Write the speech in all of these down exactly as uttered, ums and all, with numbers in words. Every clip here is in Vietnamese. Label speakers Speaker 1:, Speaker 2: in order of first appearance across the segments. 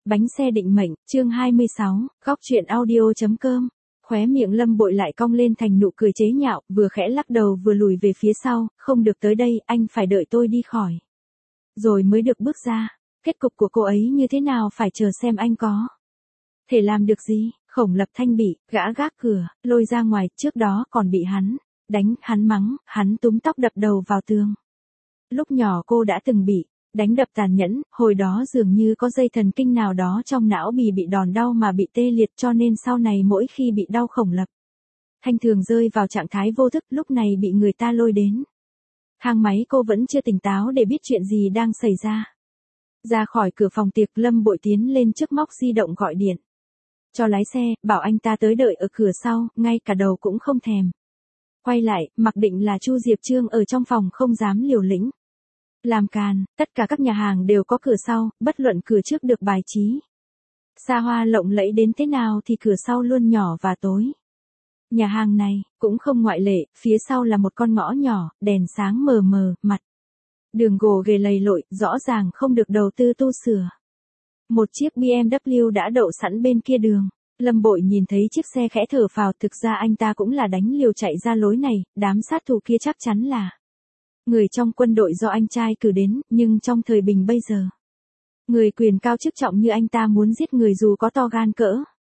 Speaker 1: Bánh xe định mệnh, chương hai mươi sáu, góc truyện audio.com. Khóe miệng Lâm Bội lại cong lên thành nụ cười chế nhạo, vừa khẽ lắc đầu vừa lùi về phía sau, không được tới đây, anh phải đợi tôi đi khỏi. Rồi mới được bước ra. Kết cục của cô ấy như thế nào phải chờ xem anh có thể làm được gì. Khổng Lập Thanh bị gã gác cửa lôi ra ngoài, trước đó còn bị hắn đánh, hắn mắng, hắn túm tóc đập đầu vào tường. Lúc nhỏ cô đã từng bị đánh đập tàn nhẫn, hồi đó dường như có dây thần kinh nào đó trong não bì bị đòn đau mà bị tê liệt, cho nên sau này mỗi khi bị đau Khổng Lập Thanh thường rơi vào trạng thái vô thức, lúc này bị người ta lôi đến thang máy, cô vẫn chưa tỉnh táo để biết chuyện gì đang xảy ra. Ra khỏi cửa phòng tiệc, Lâm Bội tiến lên trước móc di động gọi điện cho lái xe, bảo anh ta tới đợi ở cửa sau, ngay cả đầu cũng không thèm quay lại, mặc định là Chu Diệp Trương ở trong phòng không dám liều lĩnh làm càn. Tất cả các nhà hàng đều có cửa sau, bất luận cửa trước được bài trí xa hoa lộng lẫy đến thế nào thì cửa sau luôn nhỏ và tối. Nhà hàng này cũng không ngoại lệ, phía sau là một con ngõ nhỏ, đèn sáng mờ mờ, mặt đường gồ ghề lầy lội, rõ ràng không được đầu tư tu sửa. Một chiếc bê em vê đã đậu sẵn bên kia đường. Lâm Bội nhìn thấy chiếc xe khẽ thở phào, thực ra anh ta cũng là đánh liều chạy ra lối này, đám sát thủ kia chắc chắn là người trong quân đội do anh trai cử đến, nhưng trong thời bình bây giờ, người quyền cao chức trọng như anh ta muốn giết người dù có to gan cỡ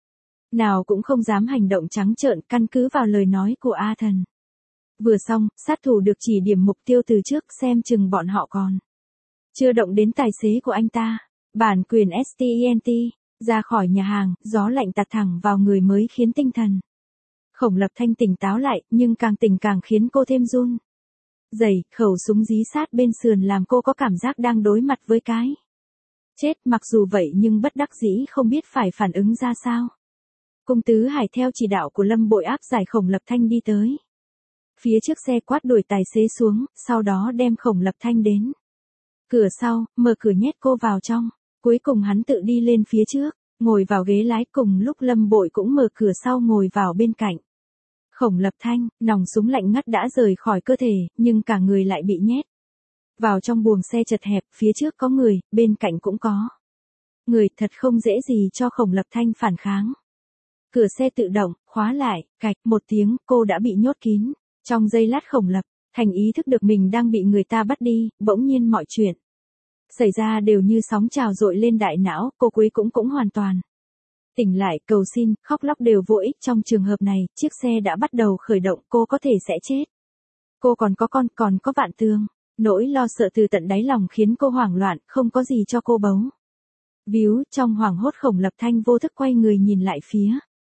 Speaker 1: nào cũng không dám hành động trắng trợn, căn cứ vào lời nói của A Thần. Vừa xong, sát thủ được chỉ điểm mục tiêu từ trước, xem chừng bọn họ còn chưa động đến tài xế của anh ta. Bản quyền stent, ra khỏi nhà hàng, gió lạnh tạt thẳng vào người mới khiến tinh thần Khổng Lập Thanh tỉnh táo lại, nhưng càng tỉnh càng khiến cô thêm run rẩy. Khẩu súng dí sát bên sườn làm cô có cảm giác đang đối mặt với cái chết, mặc dù vậy nhưng bất đắc dĩ không biết phải phản ứng ra sao. Cung Tứ Hải theo chỉ đạo của Lâm Bội áp giải Khổng Lập Thanh đi tới phía trước xe, quát đuổi tài xế xuống, sau đó đem Khổng Lập Thanh đến cửa sau, mở cửa nhét cô vào trong. Cuối cùng hắn tự đi lên phía trước, ngồi vào ghế lái, cùng lúc Lâm Bội cũng mở cửa sau ngồi vào bên cạnh Khổng Lập Thanh. Nòng súng lạnh ngắt đã rời khỏi cơ thể, nhưng cả người lại bị nhét vào trong buồng xe chật hẹp, phía trước có người, bên cạnh cũng có người, thật không dễ gì cho Khổng Lập Thanh phản kháng. Cửa xe tự động khóa lại, cạch một tiếng, cô đã bị nhốt kín. Trong giây lát Khổng Lập Thanh ý thức được mình đang bị người ta bắt đi, bỗng nhiên mọi chuyện xảy ra đều như sóng trào dội lên đại não, cô cuối cũng cũng hoàn toàn tỉnh lại, cầu xin, khóc lóc đều vô ích. Trong trường hợp này, chiếc xe đã bắt đầu khởi động, cô có thể sẽ chết. Cô còn có con, còn có Vạn Tường. Nỗi lo sợ từ tận đáy lòng khiến cô hoảng loạn, không có gì cho cô bấu víu. Trong hoảng hốt, Khổng Lập Thanh vô thức quay người nhìn lại phía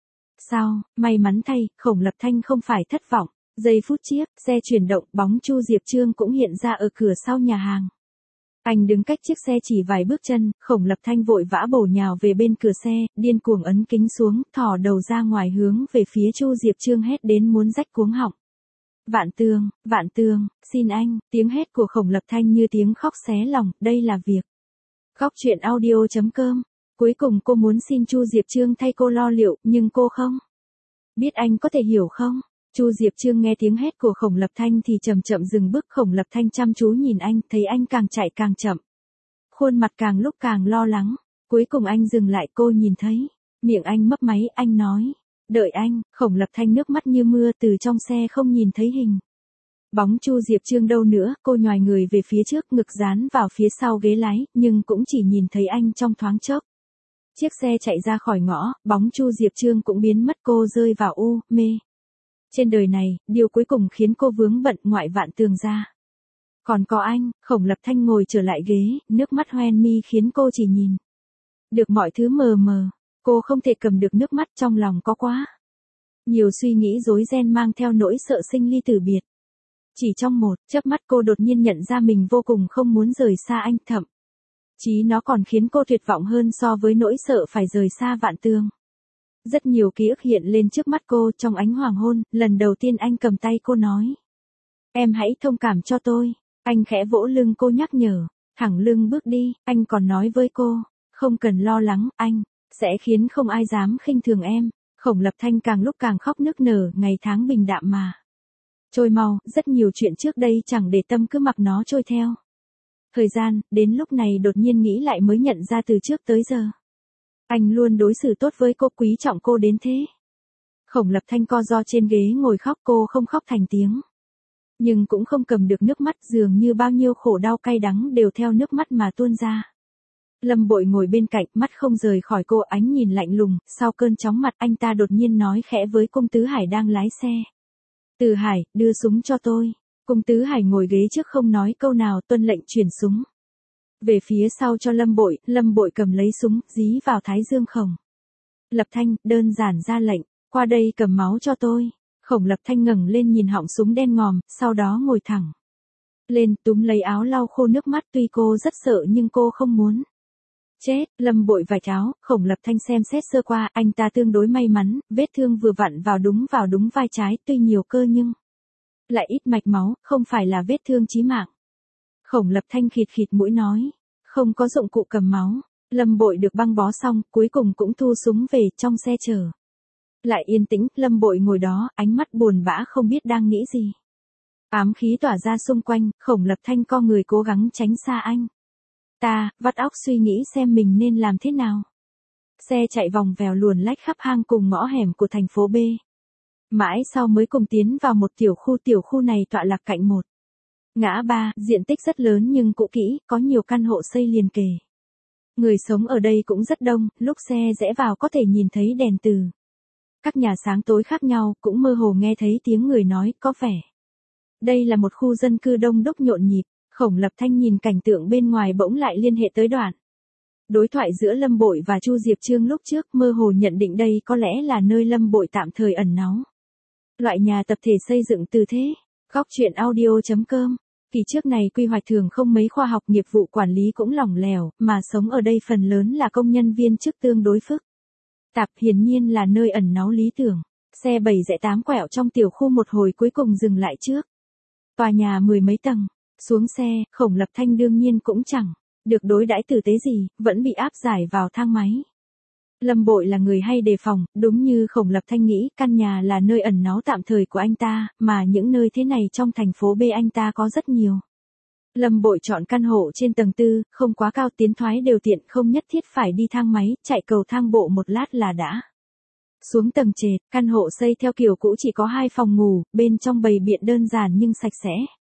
Speaker 1: sau. May mắn thay, Khổng Lập Thanh không phải thất vọng. Giây phút chiếc xe chuyển động, bóng Chu Diệp Trương cũng hiện ra ở cửa sau nhà hàng. Anh đứng cách chiếc xe chỉ vài bước chân, Khổng Lập Thanh vội vã bổ nhào về bên cửa xe, điên cuồng ấn kính xuống, thò đầu ra ngoài hướng về phía Chu Diệp Trương, hét đến muốn rách cuống họng. Vạn Tường, Vạn Tường, xin anh. Tiếng hét của Khổng Lập Thanh như tiếng khóc xé lòng. Đây là việc góc truyện audio.com. Cuối cùng cô muốn xin Chu Diệp Trương thay cô lo liệu, nhưng cô không biết anh có thể hiểu không. Chu Diệp Trương nghe tiếng hét của Khổng Lập Thanh thì chậm chậm dừng bước. Khổng Lập Thanh chăm chú nhìn anh, thấy anh càng chạy càng chậm, khuôn mặt càng lúc càng lo lắng. Cuối cùng anh dừng lại, cô nhìn thấy miệng anh mấp máy, anh nói, đợi anh. Khổng Lập Thanh nước mắt như mưa, từ trong xe không nhìn thấy hình bóng Chu Diệp Trương đâu nữa. Cô nhoài người về phía trước, ngực dán vào phía sau ghế lái, nhưng cũng chỉ nhìn thấy anh trong thoáng chốc. Chiếc xe chạy ra khỏi ngõ, bóng Chu Diệp Trương cũng biến mất, cô rơi vào u mê. Trên đời này, điều cuối cùng khiến cô vướng bận ngoại Vạn Tường ra còn có anh. Khổng Lập Thanh ngồi trở lại ghế, nước mắt hoen mi khiến cô chỉ nhìn được mọi thứ mờ mờ. Cô không thể cầm được nước mắt, trong lòng có quá nhiều suy nghĩ rối ren mang theo nỗi sợ sinh ly tử biệt. Chỉ trong một chớp mắt cô đột nhiên nhận ra mình vô cùng không muốn rời xa anh, thậm chí nó còn khiến cô tuyệt vọng hơn so với nỗi sợ phải rời xa Vạn Tường. Rất nhiều ký ức hiện lên trước mắt cô. Trong ánh hoàng hôn, lần đầu tiên anh cầm tay cô nói, em hãy thông cảm cho tôi. Anh khẽ vỗ lưng cô nhắc nhở, thẳng lưng bước đi. Anh còn nói với cô, không cần lo lắng, anh sẽ khiến không ai dám khinh thường em. Khổng Lập Thanh càng lúc càng khóc nức nở, ngày tháng bình đạm mà trôi mau, rất nhiều chuyện trước đây chẳng để tâm cứ mặc nó trôi theo thời gian, đến lúc này đột nhiên nghĩ lại mới nhận ra từ trước tới giờ Anh luôn đối xử tốt với cô, quý trọng cô đến thế. Khổng Lập Thanh co ro trên ghế ngồi khóc, cô không khóc thành tiếng. Nhưng cũng không cầm được nước mắt, dường như bao nhiêu khổ đau cay đắng đều theo nước mắt mà tuôn ra. Lâm Bội ngồi bên cạnh, mắt không rời khỏi cô, ánh nhìn lạnh lùng, sau cơn chóng mặt anh ta đột nhiên nói khẽ với Cung Tứ Hải đang lái xe. Từ Hải, đưa súng cho tôi. Cung Tứ Hải ngồi ghế trước không nói câu nào, tuân lệnh chuyển súng về phía sau cho Lâm Bội. Lâm Bội cầm lấy súng, dí vào thái dương Khổng Lập Thanh, đơn giản ra lệnh, qua đây cầm máu cho tôi. Khổng Lập Thanh ngẩng lên nhìn họng súng đen ngòm, sau đó ngồi thẳng lên, túm lấy áo lau khô nước mắt, tuy cô rất sợ nhưng cô không muốn chết. Lâm Bội vạch áo, Khổng Lập Thanh xem xét sơ qua, anh ta tương đối may mắn, vết thương vừa vặn vào đúng vào đúng vai trái, tuy nhiều cơ nhưng lại ít mạch máu, không phải là vết thương chí mạng. Khổng Lập Thanh khịt khịt mũi nói, không có dụng cụ cầm máu. Lâm Bội được băng bó xong, cuối cùng cũng thu súng về, trong xe chờ lại yên tĩnh. Lâm Bội ngồi đó, ánh mắt buồn bã không biết đang nghĩ gì. Ám khí tỏa ra xung quanh, Khổng Lập Thanh co người cố gắng tránh xa anh ta, vắt óc suy nghĩ xem mình nên làm thế nào. Xe chạy vòng vèo luồn lách khắp hang cùng ngõ hẻm của thành phố B. Mãi sau mới cùng tiến vào một tiểu khu, tiểu khu này tọa lạc cạnh một ngã ba, diện tích rất lớn nhưng cũ kỹ, có nhiều căn hộ xây liền kề. Người sống ở đây cũng rất đông, lúc xe rẽ vào có thể nhìn thấy đèn từ các nhà sáng tối khác nhau, cũng mơ hồ nghe thấy tiếng người nói, có vẻ đây là một khu dân cư đông đúc nhộn nhịp. Khổng Lập Thanh nhìn cảnh tượng bên ngoài bỗng lại liên hệ tới đoạn đối thoại giữa Lâm Bội và Chu Diệp Trương lúc trước, mơ hồ nhận định đây có lẽ là nơi Lâm Bội tạm thời ẩn náu. Loại nhà tập thể xây dựng từ thế. Góc truyện audio chấm com. Kỳ trước này quy hoạch thường không mấy khoa học, nghiệp vụ quản lý cũng lỏng lẻo, mà sống ở đây phần lớn là công nhân viên chức tương đối phức tạp, hiển nhiên là nơi ẩn náu lý tưởng. Xe bảy rẽ tám quẹo trong tiểu khu một hồi cuối cùng dừng lại trước tòa nhà mười mấy tầng. Xuống xe, Khổng Lập Thanh đương nhiên cũng chẳng được đối đãi tử tế gì, vẫn bị áp giải vào thang máy. Lâm Bội là người hay đề phòng, đúng như Khổng Lập Thanh nghĩ, căn nhà là nơi ẩn náu tạm thời của anh ta, mà những nơi thế này trong thành phố B anh ta có rất nhiều. Lâm Bội chọn căn hộ trên tầng tư, không quá cao, tiến thoái đều tiện, không nhất thiết phải đi thang máy, chạy cầu thang bộ một lát là đã xuống tầng trệt. Căn hộ xây theo kiểu cũ, chỉ có hai phòng ngủ, bên trong bày biện đơn giản nhưng sạch sẽ.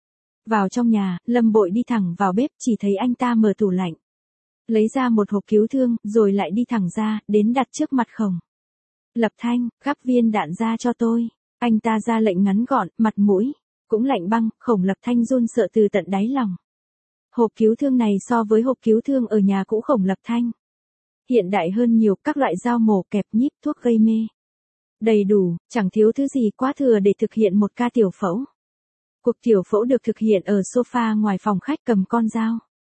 Speaker 1: Vào trong nhà, Lâm Bội đi thẳng vào bếp, chỉ thấy anh ta mở tủ lạnh, lấy ra một hộp cứu thương, rồi lại đi thẳng ra, đến đặt trước mặt Khổng Lập Thanh, gắp viên đạn ra cho tôi. Anh ta ra lệnh ngắn gọn, mặt mũi cũng lạnh băng. Khổng Lập Thanh run sợ từ tận đáy lòng. Hộp cứu thương này so với hộp cứu thương ở nhà cũ Khổng Lập Thanh hiện đại hơn nhiều, các loại dao mổ, kẹp nhíp, thuốc gây mê đầy đủ, chẳng thiếu thứ gì quá thừa để thực hiện một ca tiểu phẫu. Cuộc tiểu phẫu được thực hiện ở sofa ngoài phòng khách, cầm con dao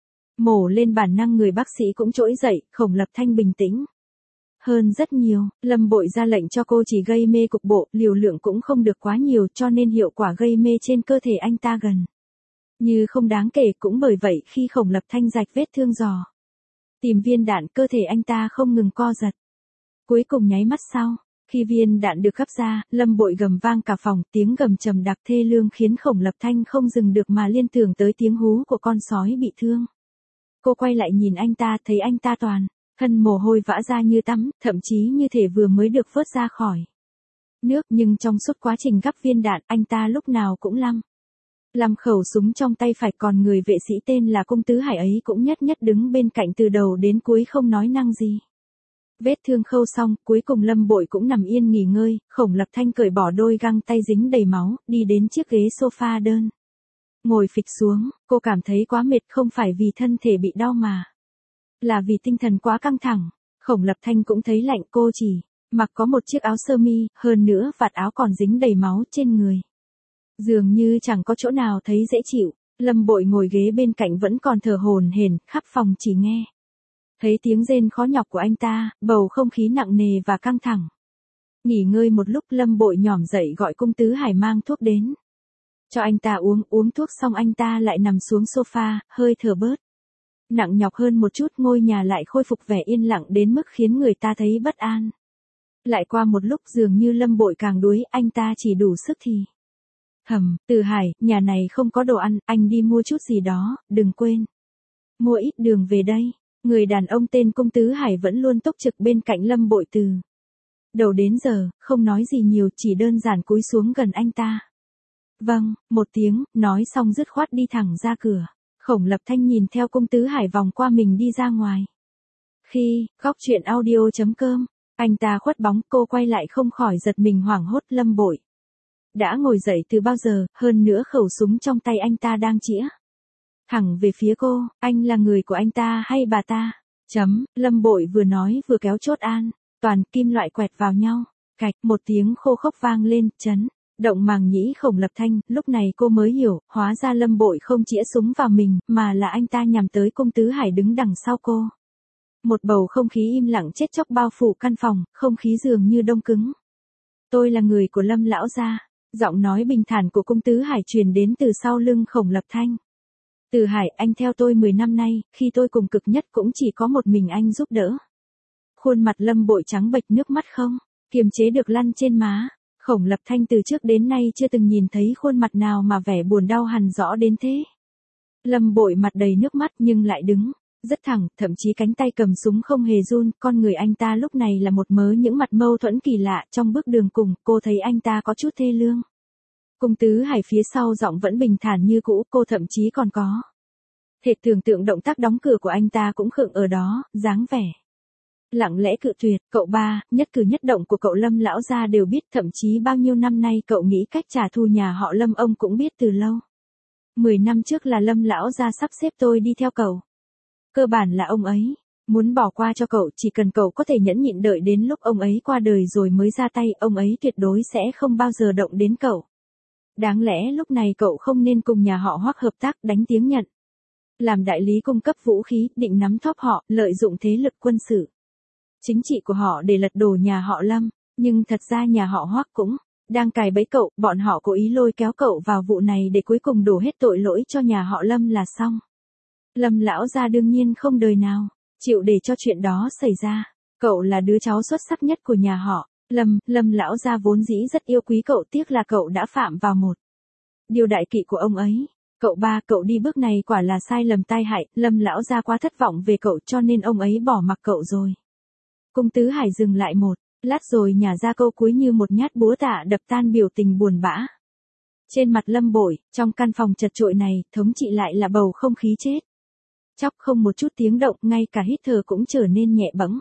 Speaker 1: mổ lên, bản năng người bác sĩ cũng trỗi dậy. Khổng Lập Thanh bình tĩnh hơn rất nhiều. Lâm Bội ra lệnh cho cô chỉ gây mê cục bộ, liều lượng cũng không được quá nhiều, cho nên hiệu quả gây mê trên cơ thể anh ta gần như không đáng kể. Cũng bởi vậy khi Khổng Lập Thanh rạch vết thương dò tìm viên đạn, cơ thể anh ta không ngừng co giật. Cuối cùng nháy mắt sau, khi viên đạn được gắp ra, Lâm Bội gầm vang cả phòng, tiếng gầm trầm đặc thê lương khiến Khổng Lập Thanh không dừng được mà liên tưởng tới tiếng hú của con sói bị thương. Cô quay lại nhìn anh ta, thấy anh ta toàn thân mồ hôi vã ra như tắm, thậm chí như thể vừa mới được vớt ra khỏi nước, nhưng trong suốt quá trình gắp viên đạn, anh ta lúc nào cũng lăm lăm khẩu súng trong tay phải, còn người vệ sĩ tên là Cung Tứ Hải ấy cũng nhất nhất đứng bên cạnh từ đầu đến cuối không nói năng gì. Vết thương khâu xong, cuối cùng Lâm Bội cũng nằm yên nghỉ ngơi. Khổng Lập Thanh cởi bỏ đôi găng tay dính đầy máu, đi đến chiếc ghế sofa đơn, ngồi phịch xuống. Cô cảm thấy quá mệt, không phải vì thân thể bị đau mà là vì tinh thần quá căng thẳng. Khổng Lập Thanh cũng thấy lạnh, cô chỉ mặc có một chiếc áo sơ mi, hơn nữa vạt áo còn dính đầy máu trên người, dường như chẳng có chỗ nào thấy dễ chịu. Lâm Bội ngồi ghế bên cạnh vẫn còn thở hổn hển, khắp phòng chỉ nghe thấy tiếng rên khó nhọc của anh ta, bầu không khí nặng nề và căng thẳng. Nghỉ ngơi một lúc, Lâm Bội nhỏm dậy gọi Cung Tứ Hải mang thuốc đến cho anh ta uống. Uống thuốc xong anh ta lại nằm xuống sofa, hơi thở bớt nặng nhọc hơn một chút. Ngôi nhà lại khôi phục vẻ yên lặng đến mức khiến người ta thấy bất an. Lại qua một lúc, dường như Lâm Bội càng đuối, anh ta chỉ đủ sức thì thầm, Từ Hải, nhà này không có đồ ăn, anh đi mua chút gì đó, đừng quên mua ít đường về đây. Người đàn ông tên Cung Tứ Hải vẫn luôn túc trực bên cạnh Lâm Bội từ đầu đến giờ, không nói gì nhiều, chỉ đơn giản cúi xuống gần anh ta. Vâng, một tiếng, nói xong dứt khoát đi thẳng ra cửa. Khổng Lập Thanh nhìn theo Cung Tứ Hải vòng qua mình đi ra ngoài. Khi, góc chuyện audio.com, anh ta khuất bóng, cô quay lại không khỏi giật mình hoảng hốt. Lâm Bội đã ngồi dậy từ bao giờ, hơn nữa khẩu súng trong tay anh ta đang chĩa thẳng về phía cô. Anh là người của anh ta hay bà ta? Chấm, Lâm Bội vừa nói vừa kéo chốt an toàn kim loại quẹt vào nhau. Cạch, một tiếng khô khốc vang lên, chấn động màng nhĩ Khổng Lập Thanh. Lúc này cô mới hiểu, hóa ra Lâm Bội không chĩa súng vào mình, mà là anh ta nhằm tới Cung Tứ Hải đứng đằng sau cô. Một bầu không khí im lặng chết chóc bao phủ căn phòng, không khí dường như đông cứng. Tôi là người của Lâm lão gia. Giọng nói bình thản của Cung Tứ Hải truyền đến từ sau lưng Khổng Lập Thanh. Từ Hải, anh theo tôi mười năm nay, khi tôi cùng cực nhất cũng chỉ có một mình anh giúp đỡ. Khuôn mặt Lâm Bội trắng bệch, nước mắt không kiềm chế được lăn trên má. Khổng Lập Thanh từ trước đến nay chưa từng nhìn thấy khuôn mặt nào mà vẻ buồn đau hằn rõ đến thế. Lâm Bội mặt đầy nước mắt nhưng lại đứng rất thẳng, thậm chí cánh tay cầm súng không hề run. Con người anh ta lúc này là một mớ những mặt mâu thuẫn kỳ lạ. Trong bước đường cùng, cô thấy anh ta có chút thê lương. Cung Tứ Hải phía sau giọng vẫn bình thản như cũ, cô thậm chí còn có thể tưởng tượng động tác đóng cửa của anh ta cũng khựng ở đó, dáng vẻ lặng lẽ cự tuyệt. Cậu ba, nhất cử nhất động của cậu Lâm lão gia đều biết, thậm chí bao nhiêu năm nay cậu nghĩ cách trả thù nhà họ Lâm ông cũng biết từ lâu. Mười năm trước là Lâm lão gia sắp xếp tôi đi theo cậu. Cơ bản là ông ấy muốn bỏ qua cho cậu, chỉ cần cậu có thể nhẫn nhịn đợi đến lúc ông ấy qua đời rồi mới ra tay, ông ấy tuyệt đối sẽ không bao giờ động đến cậu. Đáng lẽ lúc này cậu không nên cùng nhà họ Hoắc hợp tác, đánh tiếng nhận làm đại lý cung cấp vũ khí, định nắm thóp họ, lợi dụng thế lực quân sự chính trị của họ để lật đổ nhà họ Lâm, nhưng thật ra nhà họ Hoắc cũng đang cài bẫy cậu, bọn họ cố ý lôi kéo cậu vào vụ này để cuối cùng đổ hết tội lỗi cho nhà họ Lâm là xong. Lâm lão gia đương nhiên không đời nào chịu để cho chuyện đó xảy ra. Cậu là đứa cháu xuất sắc nhất của nhà họ Lâm, Lâm lão gia vốn dĩ rất yêu quý cậu, tiếc là cậu đã phạm vào một điều đại kỵ của ông ấy. Cậu ba, cậu đi bước này quả là sai lầm tai hại, Lâm lão gia quá thất vọng về cậu cho nên ông ấy bỏ mặc cậu rồi. Cung Tứ Hải dừng lại một lát rồi nhả ra câu cuối như một nhát búa tạ đập tan biểu tình buồn bã trên mặt Lâm Bội. Trong căn phòng chật chội này, thống trị lại là bầu không khí chết chóc, không một chút tiếng động, ngay cả hít thở cũng trở nên nhẹ bẫng.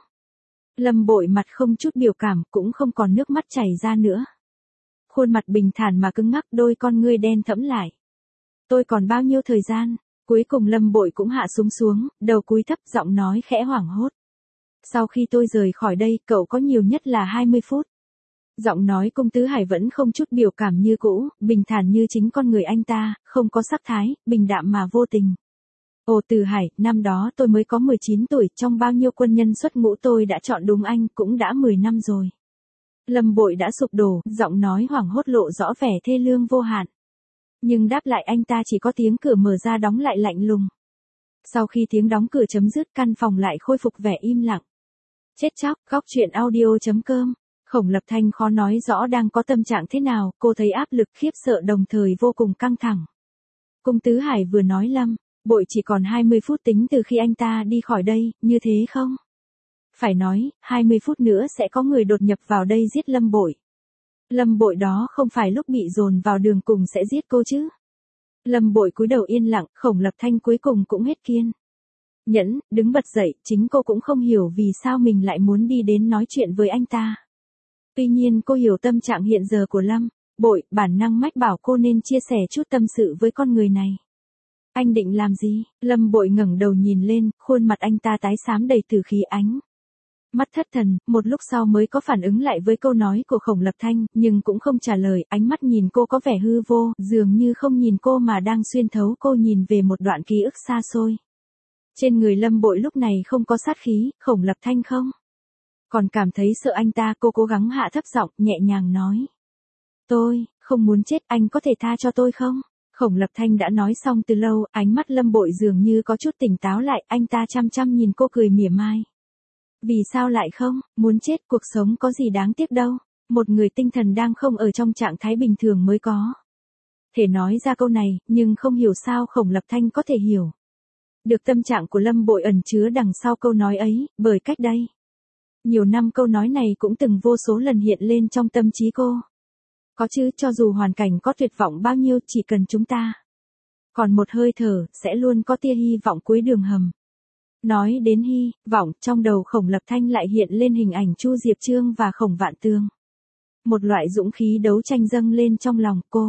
Speaker 1: Lâm Bội mặt không chút biểu cảm, cũng không còn nước mắt chảy ra nữa. Khuôn mặt bình thản mà cứng ngắc, đôi con ngươi đen thẫm lại. Tôi còn bao nhiêu thời gian? Cuối cùng Lâm Bội cũng hạ súng xuống, đầu cúi thấp, giọng nói khẽ hoảng hốt. Sau khi tôi rời khỏi đây, cậu có nhiều nhất là hai mươi phút. Giọng nói Cung Tứ Hải vẫn không chút biểu cảm như cũ, bình thản như chính con người anh ta, không có sắc thái, bình đạm mà vô tình. Ồ Từ Hải, năm đó tôi mới có mười chín tuổi, trong bao nhiêu quân nhân xuất ngũ tôi đã chọn đúng anh, cũng đã mười năm rồi. Lâm Bội đã sụp đổ, giọng nói hoảng hốt lộ rõ vẻ thê lương vô hạn. Nhưng đáp lại anh ta chỉ có tiếng cửa mở ra đóng lại lạnh lùng. Sau khi tiếng đóng cửa chấm dứt, căn phòng lại khôi phục vẻ im lặng. Chết chóc, góc chuyện audio.com. Khổng Lập Thanh khó nói rõ đang có tâm trạng thế nào, cô thấy áp lực khiếp sợ đồng thời vô cùng căng thẳng. Cung Tứ Hải vừa nói Lâm Bội chỉ còn hai mươi phút tính từ khi anh ta đi khỏi đây, như thế không? Phải nói, hai mươi phút nữa sẽ có người đột nhập vào đây giết Lâm Bội. Lâm Bội đó không phải lúc bị dồn vào đường cùng sẽ giết cô chứ? Lâm Bội cúi đầu yên lặng, Khổng Lập Thanh cuối cùng cũng hết kiên nhẫn, đứng bật dậy, chính cô cũng không hiểu vì sao mình lại muốn đi đến nói chuyện với anh ta. Tuy nhiên cô hiểu tâm trạng hiện giờ của Lâm Bội, bản năng mách bảo cô nên chia sẻ chút tâm sự với con người này. Anh định làm gì? Lâm Bội ngẩng đầu nhìn lên, khuôn mặt anh ta tái xám đầy tử khí, ánh mắt thất thần, một lúc sau mới có phản ứng lại với câu nói của Khổng Lập Thanh, nhưng cũng không trả lời, ánh mắt nhìn cô có vẻ hư vô, dường như không nhìn cô mà đang xuyên thấu cô, nhìn về một đoạn ký ức xa xôi. Trên người Lâm Bội lúc này không có sát khí, Khổng Lập Thanh không còn cảm thấy sợ anh ta, cô cố gắng hạ thấp giọng, nhẹ nhàng nói. Tôi không muốn chết, anh có thể tha cho tôi không? Khổng Lập Thanh đã nói xong từ lâu, ánh mắt Lâm Bội dường như có chút tỉnh táo lại, anh ta chăm chăm nhìn cô cười mỉa mai. Vì sao lại không, muốn chết, cuộc sống có gì đáng tiếc đâu, một người tinh thần đang không ở trong trạng thái bình thường mới có thể nói ra câu này, nhưng không hiểu sao Khổng Lập Thanh có thể hiểu. Được tâm trạng của Lâm Bội ẩn chứa đằng sau câu nói ấy, bởi cách đây nhiều năm câu nói này cũng từng vô số lần hiện lên trong tâm trí cô. Có chứ, cho dù hoàn cảnh có tuyệt vọng bao nhiêu, chỉ cần chúng ta còn một hơi thở, sẽ luôn có tia hy vọng cuối đường hầm. Nói đến hy vọng, trong đầu Khổng Lập Thanh lại hiện lên hình ảnh Chu Diệp Trương và Khổng Vạn Tường. Một loại dũng khí đấu tranh dâng lên trong lòng cô.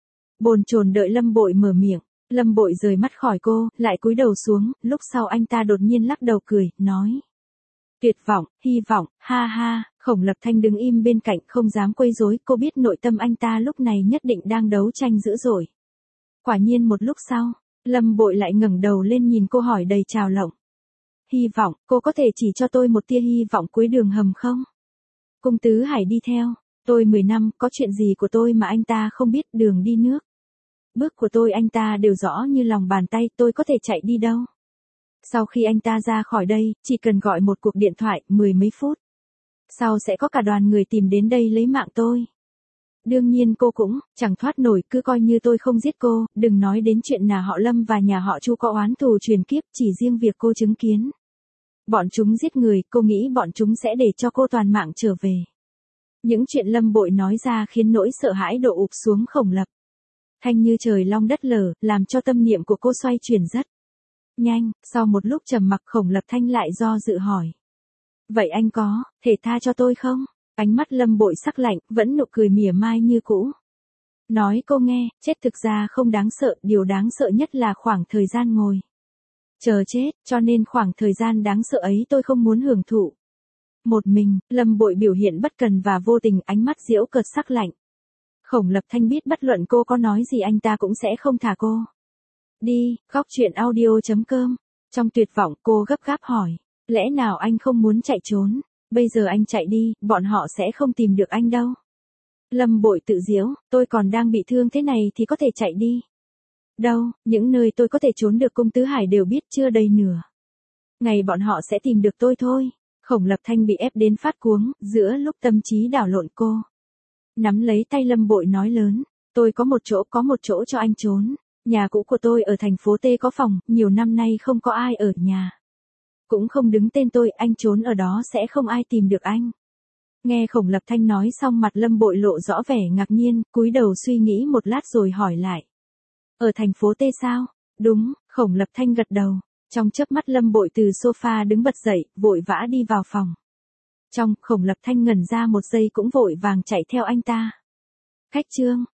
Speaker 1: Bồn chồn đợi Lâm Bội mở miệng, Lâm Bội rời mắt khỏi cô, lại cúi đầu xuống, lúc sau anh ta đột nhiên lắc đầu cười, nói. Tuyệt vọng, hy vọng, ha ha, Khổng Lập Thanh đứng im bên cạnh không dám quấy rối, cô biết nội tâm anh ta lúc này nhất định đang đấu tranh dữ dội. Quả nhiên một lúc sau, Lâm Bội lại ngẩng đầu lên nhìn cô hỏi đầy trào lộng. Hy vọng, cô có thể chỉ cho tôi một tia hy vọng cuối đường hầm không? Cung Tứ Hải đi theo, tôi mười năm, có chuyện gì của tôi mà anh ta không biết, đường đi nước bước của tôi anh ta đều rõ như lòng bàn tay, tôi có thể chạy đi đâu. Sau khi anh ta ra khỏi đây, chỉ cần gọi một cuộc điện thoại, mười mấy phút sau sẽ có cả đoàn người tìm đến đây lấy mạng tôi. Đương nhiên cô cũng chẳng thoát nổi, cứ coi như tôi không giết cô, đừng nói đến chuyện nhà họ Lâm và nhà họ Chu có oán thù truyền kiếp, chỉ riêng việc cô chứng kiến bọn chúng giết người, cô nghĩ bọn chúng sẽ để cho cô toàn mạng trở về. Những chuyện Lâm Bội nói ra khiến nỗi sợ hãi đổ ụp xuống Khổng Lập Thanh như trời long đất lở, làm cho tâm niệm của cô xoay chuyển rất nhanh. Sau một lúc trầm mặc, Khổng Lập Thanh lại do dự hỏi. Vậy anh có thể tha cho tôi không? Ánh mắt Lâm Bội sắc lạnh, vẫn nụ cười mỉa mai như cũ. Nói cô nghe, chết thực ra không đáng sợ, điều đáng sợ nhất là khoảng thời gian ngồi chờ chết, cho nên khoảng thời gian đáng sợ ấy tôi không muốn hưởng thụ một mình. Lâm Bội biểu hiện bất cần và vô tình, ánh mắt giễu cợt sắc lạnh. Khổng Lập Thanh biết bất luận cô có nói gì anh ta cũng sẽ không thả cô đi. Góc truyện audio chấm com. Trong tuyệt vọng, cô gấp gáp hỏi. Lẽ nào anh không muốn chạy trốn? Bây giờ anh chạy đi, bọn họ sẽ không tìm được anh đâu. Lâm Bội tự giễu, tôi còn đang bị thương thế này thì có thể chạy đi đâu, những nơi tôi có thể trốn được Cung Tứ Hải đều biết, chưa đầy nửa ngày bọn họ sẽ tìm được tôi thôi. Khổng Lập Thanh bị ép đến phát cuống, giữa lúc tâm trí đảo lộn cô nắm lấy tay Lâm Bội nói lớn, tôi có một chỗ, có một chỗ cho anh trốn. Nhà cũ của tôi ở thành phố T có phòng, nhiều năm nay không có ai ở nhà. Cũng không đứng tên tôi, anh trốn ở đó sẽ không ai tìm được anh. Nghe Khổng Lập Thanh nói xong, mặt Lâm Bội lộ rõ vẻ ngạc nhiên, cúi đầu suy nghĩ một lát rồi hỏi lại. Ở thành phố T sao? Đúng, Khổng Lập Thanh gật đầu. Trong chớp mắt Lâm Bội từ sofa đứng bật dậy, vội vã đi vào phòng. Trong, Khổng Lập Thanh ngẩn ra một giây cũng vội vàng chạy theo anh ta. Khách Trương,